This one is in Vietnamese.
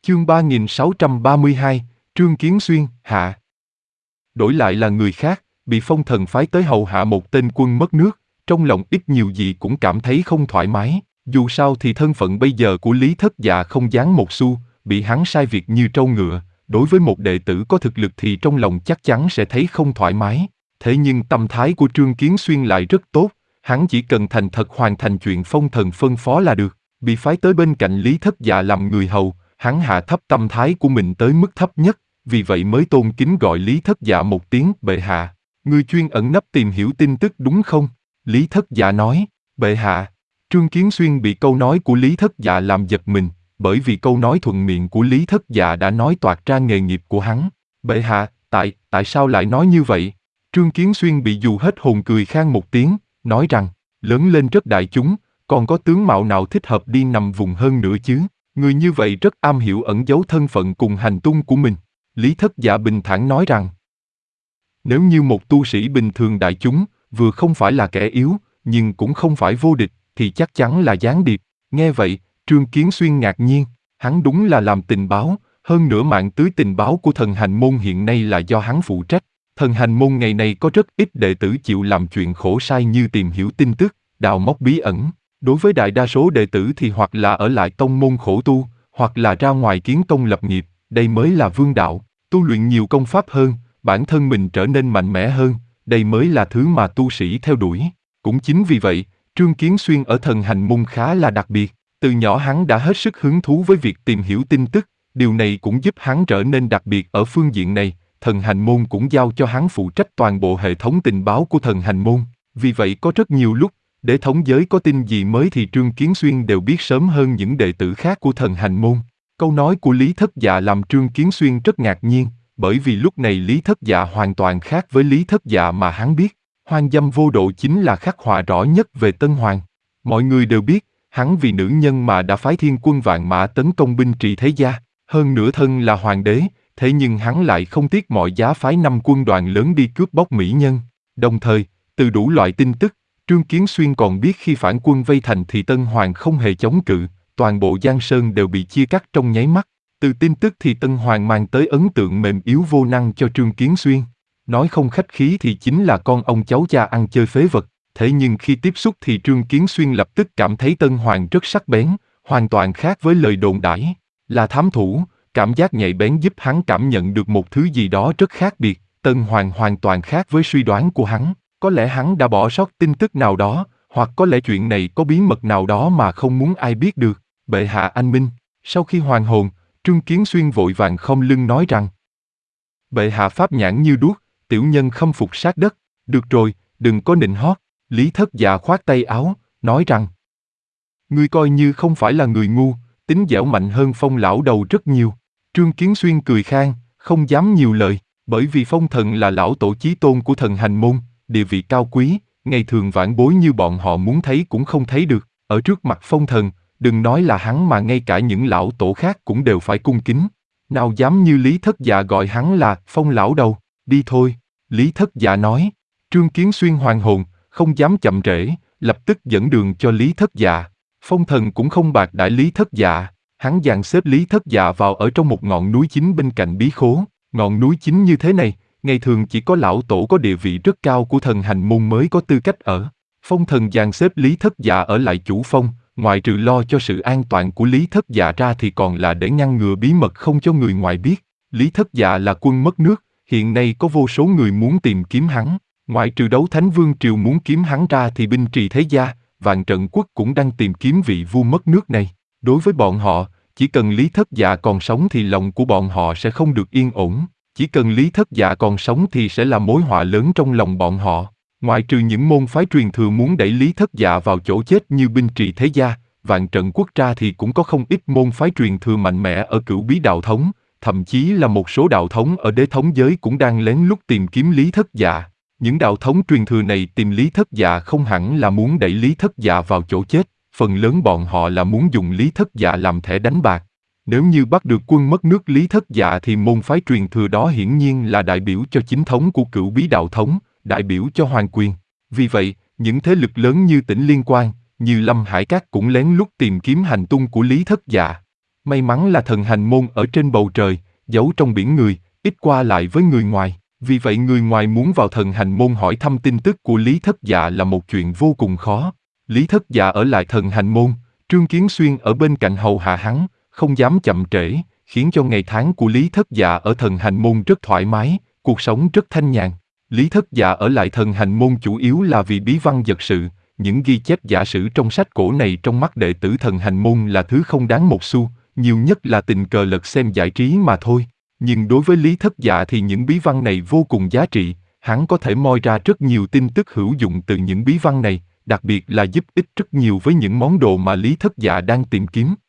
Chương 3632, Trương Kiến Xuyên, hạ. Đổi lại là người khác, bị Phong Thần phái tới hầu hạ một tên quân mất nước, trong lòng ít nhiều gì cũng cảm thấy không thoải mái, dù sao thì thân phận bây giờ của Lý Thất Dạ không đáng một xu, bị hắn sai việc như trâu ngựa, đối với một đệ tử có thực lực thì trong lòng chắc chắn sẽ thấy không thoải mái. Thế nhưng tâm thái của Trương Kiến Xuyên lại rất tốt, hắn chỉ cần thành thật hoàn thành chuyện Phong Thần phân phó là được, bị phái tới bên cạnh Lý Thất Dạ làm người hầu. Hắn hạ thấp tâm thái của mình tới mức thấp nhất, vì vậy mới tôn kính gọi Lý Thất Dạ một tiếng bệ hạ. Ngươi chuyên ẩn nấp tìm hiểu tin tức đúng không? Lý Thất Dạ nói, bệ hạ. Trương Kiến Xuyên bị câu nói của Lý Thất Dạ làm giật mình, bởi vì câu nói thuận miệng của Lý Thất Dạ đã nói toạc ra nghề nghiệp của hắn. Bệ hạ, tại sao lại nói như vậy? Trương Kiến Xuyên bị dù hết hồn cười khan một tiếng, nói rằng, lớn lên rất đại chúng, còn có tướng mạo nào thích hợp đi nằm vùng hơn nữa chứ? Người như vậy rất am hiểu ẩn giấu thân phận cùng hành tung của mình. Lý Thất Dạ bình thản nói rằng, nếu như một tu sĩ bình thường đại chúng, vừa không phải là kẻ yếu, nhưng cũng không phải vô địch, thì chắc chắn là gián điệp. Nghe vậy, Trương Kiến Xuyên ngạc nhiên, hắn đúng là làm tình báo, hơn nữa mạng tưới tình báo của thần hành môn hiện nay là do hắn phụ trách. Thần hành môn ngày nay có rất ít đệ tử chịu làm chuyện khổ sai như tìm hiểu tin tức, đào móc bí ẩn. Đối với đại đa số đệ tử thì hoặc là ở lại tông môn khổ tu, hoặc là ra ngoài kiến công lập nghiệp, đây mới là vương đạo. Tu luyện nhiều công pháp hơn, bản thân mình trở nên mạnh mẽ hơn, đây mới là thứ mà tu sĩ theo đuổi. Cũng chính vì vậy, Trương Kiến Xuyên ở thần hành môn khá là đặc biệt. Từ nhỏ hắn đã hết sức hứng thú với việc tìm hiểu tin tức, điều này cũng giúp hắn trở nên đặc biệt ở phương diện này. Thần hành môn cũng giao cho hắn phụ trách toàn bộ hệ thống tình báo của thần hành môn. Vì vậy có rất nhiều lúc, để thống giới có tin gì mới thì Trương Kiến Xuyên đều biết sớm hơn những đệ tử khác của thần hành môn. Câu nói của Lý Thất Dạ làm Trương Kiến Xuyên rất ngạc nhiên, bởi vì lúc này Lý Thất Dạ hoàn toàn khác với Lý Thất Dạ mà hắn biết. Hoang dâm vô độ chính là khắc họa rõ nhất về Tân Hoàng. Mọi người đều biết, hắn vì nữ nhân mà đã phái thiên quân vạn mã tấn công binh trị thế gia, hơn nữa thân là hoàng đế, thế nhưng hắn lại không tiếc mọi giá phái 5 quân đoàn lớn đi cướp bóc mỹ nhân. Đồng thời, từ đủ loại tin tức, Trương Kiến Xuyên còn biết khi phản quân vây thành thì Tân Hoàng không hề chống cự, toàn bộ Giang Sơn đều bị chia cắt trong nháy mắt. Từ tin tức thì Tân Hoàng mang tới ấn tượng mềm yếu vô năng cho Trương Kiến Xuyên. Nói không khách khí thì chính là con ông cháu cha ăn chơi phế vật. Thế nhưng khi tiếp xúc thì Trương Kiến Xuyên lập tức cảm thấy Tân Hoàng rất sắc bén, hoàn toàn khác với lời đồn đãi. Là thám thủ, cảm giác nhạy bén giúp hắn cảm nhận được một thứ gì đó rất khác biệt. Tân Hoàng hoàn toàn khác với suy đoán của hắn. Có lẽ hắn đã bỏ sót tin tức nào đó, hoặc có lẽ chuyện này có bí mật nào đó mà không muốn ai biết được. Bệ hạ anh minh. Sau khi hoàn hồn, Trương Kiến Xuyên vội vàng khom lưng nói rằng, bệ hạ pháp nhãn như đuốc, tiểu nhân khâm phục sát đất. Được rồi, đừng có nịnh hót. Lý Thất Dạ khoát tay áo, nói rằng, ngươi coi như không phải là người ngu, tính dẻo mạnh hơn Phong lão đầu rất nhiều. Trương Kiến Xuyên cười khan, không dám nhiều lời, bởi vì Phong thần là lão tổ chí tôn của thần hành môn, địa vị cao quý, ngày thường vãn bối như bọn họ muốn thấy cũng không thấy được. Ở trước mặt Phong thần, đừng nói là hắn mà ngay cả những lão tổ khác cũng đều phải cung kính. Nào dám như Lý Thất Dạ gọi hắn là Phong lão đầu, đi thôi. Lý Thất Dạ nói. Trương Kiến Xuyên hoàn hồn, không dám chậm trễ, lập tức dẫn đường cho Lý Thất Dạ. Phong thần cũng không bạc đãi Lý Thất Dạ, hắn dàn xếp Lý Thất Dạ vào ở trong một ngọn núi chính bên cạnh bí khố. Ngọn núi chính như thế này, ngày thường chỉ có lão tổ có địa vị rất cao của thần hành môn mới có tư cách ở. Phong thần dàn xếp Lý Thất Dạ ở lại chủ phong, ngoài trừ lo cho sự an toàn của Lý Thất Dạ ra thì còn là để ngăn ngừa bí mật không cho người ngoài biết. Lý Thất Dạ là quân mất nước, hiện nay có vô số người muốn tìm kiếm hắn. Ngoại trừ Đấu Thánh Vương Triều muốn kiếm hắn ra thì binh trì thế gia, Vạn Trận Quốc cũng đang tìm kiếm vị vua mất nước này. Đối với bọn họ, chỉ cần Lý Thất Dạ còn sống thì lòng của bọn họ sẽ không được yên ổn. Chỉ cần Lý Thất Dạ còn sống thì sẽ là mối họa lớn trong lòng bọn họ. Ngoại trừ những môn phái truyền thừa muốn đẩy Lý Thất Dạ vào chỗ chết như binh trì thế gia, Vạn Trận Quốc ra thì cũng có không ít môn phái truyền thừa mạnh mẽ ở Cửu Bí đạo thống, thậm chí là một số đạo thống ở Đế thống giới cũng đang lén lút tìm kiếm Lý Thất Dạ. Những đạo thống truyền thừa này tìm Lý Thất Dạ không hẳn là muốn đẩy Lý Thất Dạ vào chỗ chết, phần lớn bọn họ là muốn dùng Lý Thất Dạ làm thẻ đánh bạc. Nếu như bắt được quân mất nước Lý Thất Dạ thì môn phái truyền thừa đó hiển nhiên là đại biểu cho chính thống của Cửu Bí đạo thống, đại biểu cho hoàng quyền. Vì vậy, những thế lực lớn như Tỉnh Liên Quan, như Lâm Hải Các cũng lén lút tìm kiếm hành tung của Lý Thất Dạ. May mắn là thần hành môn ở trên bầu trời, giấu trong biển người, ít qua lại với người ngoài. Vì vậy người ngoài muốn vào thần hành môn hỏi thăm tin tức của Lý Thất Dạ là một chuyện vô cùng khó. Lý Thất Dạ ở lại thần hành môn, Trương Kiến Xuyên ở bên cạnh hầu hạ hắn, không dám chậm trễ, khiến cho ngày tháng của Lý Thất Dạ ở thần hành môn rất thoải mái, cuộc sống rất thanh nhàn. Lý Thất Dạ ở lại thần hành môn chủ yếu là vì bí văn vật sự, những ghi chép giả sử trong sách cổ này trong mắt đệ tử thần hành môn là thứ không đáng một xu, nhiều nhất là tình cờ lật xem giải trí mà thôi. Nhưng đối với Lý Thất Dạ thì những bí văn này vô cùng giá trị, hắn có thể moi ra rất nhiều tin tức hữu dụng từ những bí văn này, đặc biệt là giúp ích rất nhiều với những món đồ mà Lý Thất Dạ đang tìm kiếm.